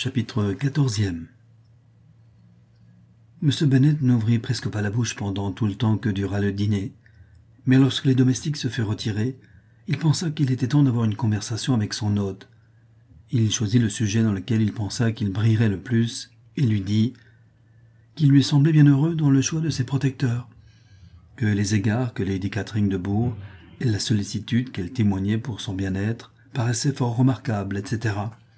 Chapitre 14e. M. Bennet n'ouvrit presque pas la bouche pendant tout le temps que dura le dîner, mais lorsque les domestiques se furent retirés, il pensa qu'il était temps d'avoir une conversation avec son hôte. Il choisit le sujet dans lequel il pensa qu'il brillerait le plus, et lui dit qu'il lui semblait bien heureux dans le choix de ses protecteurs, que les égards que Lady Catherine de Bourgh et la sollicitude qu'elle témoignait pour son bien-être paraissaient fort remarquables, etc.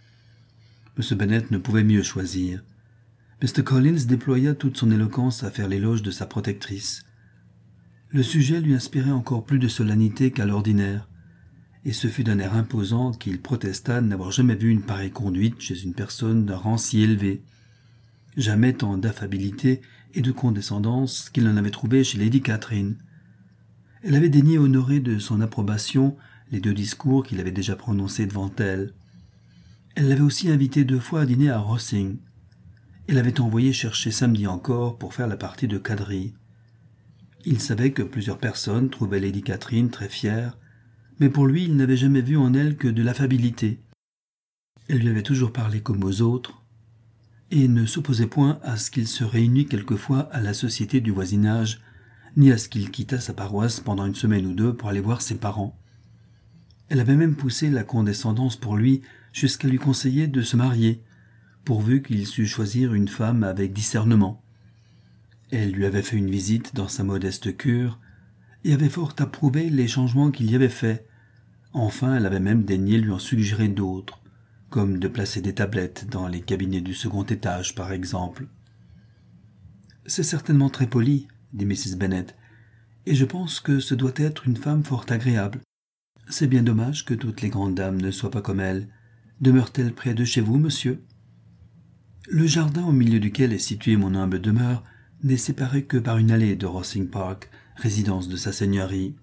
M. Bennet ne pouvait mieux choisir. Mr. Collins déploya toute son éloquence à faire l'éloge de sa protectrice. Le sujet lui inspirait encore plus de solennité qu'à l'ordinaire, et ce fut d'un air imposant qu'il protesta de n'avoir jamais vu une pareille conduite chez une personne d'un rang si élevé. Jamais tant d'affabilité et de condescendance qu'il n'en avait trouvé chez Lady Catherine. Elle avait daigné honorer de son approbation les 2 discours qu'il avait déjà prononcés devant elle. Elle l'avait aussi invité 2 fois à dîner à Rosings. Elle l'avait envoyé chercher samedi encore pour faire la partie de quadrille. Il savait que plusieurs personnes trouvaient Lady Catherine très fière, mais pour lui il n'avait jamais vu en elle que de l'affabilité. Elle lui avait toujours parlé comme aux autres, et ne s'opposait point à ce qu'il se réunît quelquefois à la société du voisinage, ni à ce qu'il quittât sa paroisse pendant 1 semaine ou 2 pour aller voir ses parents. Elle avait même poussé la condescendance pour lui jusqu'à lui conseiller de se marier, pourvu qu'il sût choisir une femme avec discernement. Elle lui avait fait une visite dans sa modeste cure, et avait fort approuvé les changements qu'il y avait faits. Enfin, elle avait même daigné lui en suggérer d'autres, comme de placer des tablettes dans les cabinets du 2e étage, par exemple. « C'est certainement très poli, » dit Mrs. Bennet, « et je pense que ce doit être une femme fort agréable. C'est bien dommage que toutes les grandes dames ne soient pas comme elle. Demeure-t-elle près de chez vous, monsieur ? » Le jardin au milieu duquel est située mon humble demeure n'est séparé que par une allée de Rosings Park, résidence de sa seigneurie.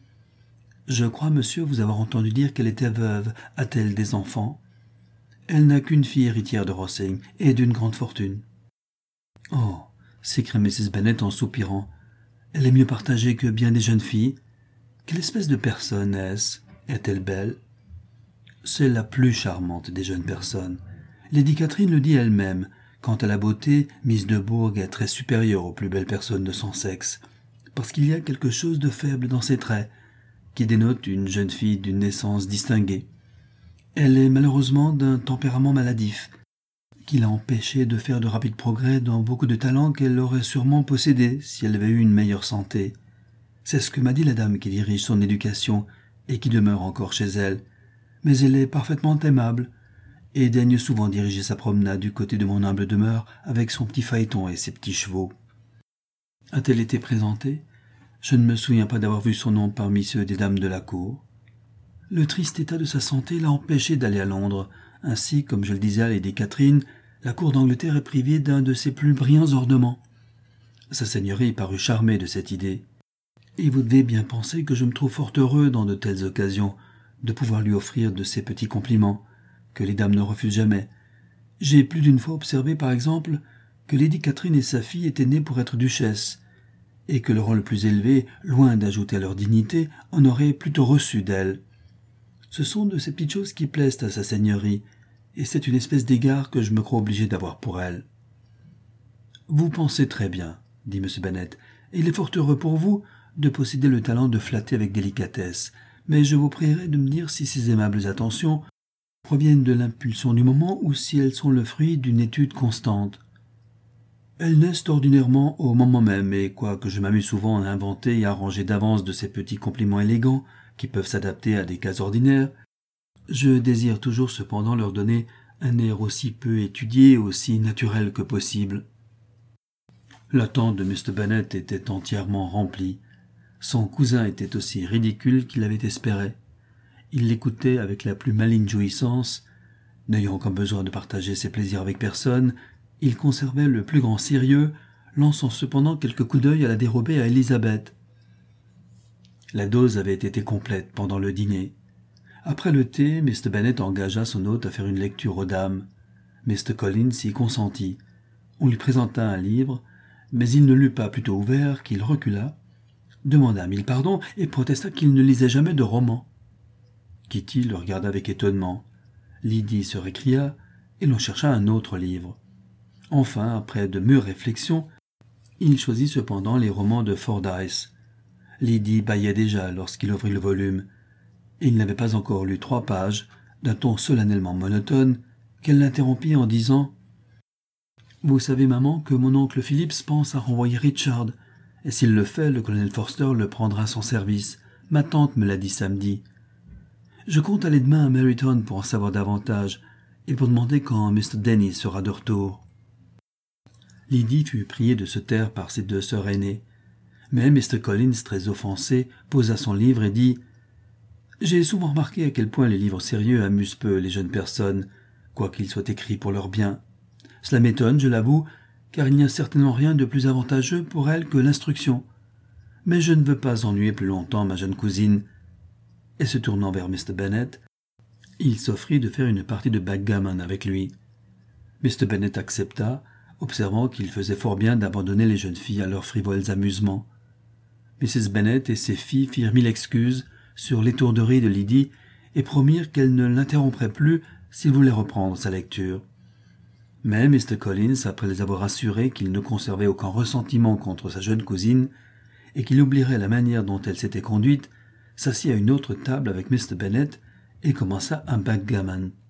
Je crois, monsieur, vous avoir entendu dire qu'elle était veuve. A-t-elle des enfants ? Elle n'a qu'une fille héritière de Rosings et d'une grande fortune. Oh, s'écria Mrs. Bennet en soupirant. Elle est mieux partagée que bien des jeunes filles. Quelle espèce de personne est-ce ? Est-elle belle ? C'est la plus charmante des jeunes personnes. Lady Catherine le dit elle-même. Quant à la beauté, Miss de Bourgh est très supérieure aux plus belles personnes de son sexe, parce qu'il y a quelque chose de faible dans ses traits, qui dénote une jeune fille d'une naissance distinguée. Elle est malheureusement d'un tempérament maladif, qui l'a empêchée de faire de rapides progrès dans beaucoup de talents qu'elle aurait sûrement possédés si elle avait eu une meilleure santé. C'est ce que m'a dit la dame qui dirige son éducation et qui demeure encore chez elle, mais elle est parfaitement aimable, et daigne souvent diriger sa promenade du côté de mon humble demeure avec son petit phaéton et ses petits chevaux. A-t-elle été présentée ? Je ne me souviens pas d'avoir vu son nom parmi ceux des dames de la cour. Le triste état de sa santé l'a empêché d'aller à Londres. Ainsi, comme je le disais à Lady Catherine, la cour d'Angleterre est privée d'un de ses plus brillants ornements. Sa seigneurie parut charmée de cette idée. Et vous devez bien penser que je me trouve fort heureux dans de telles occasions de pouvoir lui offrir de ces petits compliments, que les dames ne refusent jamais. J'ai plus d'une fois observé, par exemple, que Lady Catherine et sa fille étaient nées pour être duchesses, et que le rang le plus élevé, loin d'ajouter à leur dignité, en aurait plutôt reçu d'elles. Ce sont de ces petites choses qui plaisent à sa seigneurie, et c'est une espèce d'égard que je me crois obligé d'avoir pour elle. « Vous pensez très bien, » dit M. Bennet, « et il est fort heureux pour vous de posséder le talent de flatter avec délicatesse, mais je vous prierai de me dire si ces aimables attentions proviennent de l'impulsion du moment ou si elles sont le fruit d'une étude constante. Elles naissent ordinairement au moment même, et quoique je m'amuse souvent à inventer et à arranger d'avance de ces petits compliments élégants qui peuvent s'adapter à des cas ordinaires, je désire toujours cependant leur donner un air aussi peu étudié, aussi naturel que possible. » L'attente de Mr. Bennet était entièrement remplie. Son cousin était aussi ridicule qu'il avait espéré. Il l'écoutait avec la plus maligne jouissance. N'ayant aucun besoin de partager ses plaisirs avec personne, il conservait le plus grand sérieux, lançant cependant quelques coups d'œil à la dérobée à Élisabeth. La dose avait été complète pendant le dîner. Après le thé, Mr. Bennet engagea son hôte à faire une lecture aux dames. Mr. Collins y consentit. On lui présenta un livre, mais il ne l'eut pas plutôt ouvert qu'il recula, demanda 1000 pardons et protesta qu'il ne lisait jamais de romans. Kitty le regarda avec étonnement. Lydie se récria, et l'on chercha un autre livre. Enfin, après de mûres réflexions, il choisit cependant les romans de Fordyce. Lydie bâillait déjà lorsqu'il ouvrit le volume, et il n'avait pas encore lu 3 pages, d'un ton solennellement monotone, qu'elle l'interrompit en disant « Vous savez, maman, que mon oncle Phillips pense à renvoyer Richard, et s'il le fait, le colonel Forster le prendra à son service. Ma tante me l'a dit samedi. Je compte aller demain à Meryton pour en savoir davantage, et pour demander quand Mr. Denny sera de retour. » Lydie fut priée de se taire par ses 2 sœurs aînées, mais Mr. Collins, très offensé, posa son livre et dit « J'ai souvent remarqué à quel point les livres sérieux amusent peu les jeunes personnes, quoiqu'ils soient écrits pour leur bien. Cela m'étonne, je l'avoue, car il n'y a certainement rien de plus avantageux pour elles que l'instruction. Mais je ne veux pas ennuyer plus longtemps ma jeune cousine. » Et se tournant vers Mr. Bennet, il s'offrit de faire une partie de backgammon avec lui. Mr. Bennet accepta, observant qu'il faisait fort bien d'abandonner les jeunes filles à leurs frivoles amusements. Mrs. Bennet et ses filles firent 1000 excuses sur l'étourderie de Lydie et promirent qu'elles ne l'interrompraient plus s'il voulait reprendre sa lecture. Mais Mr. Collins, après les avoir assurés qu'il ne conservait aucun ressentiment contre sa jeune cousine et qu'il oublierait la manière dont elle s'était conduite, s'assit à une autre table avec Mr. Bennet et commença un backgammon.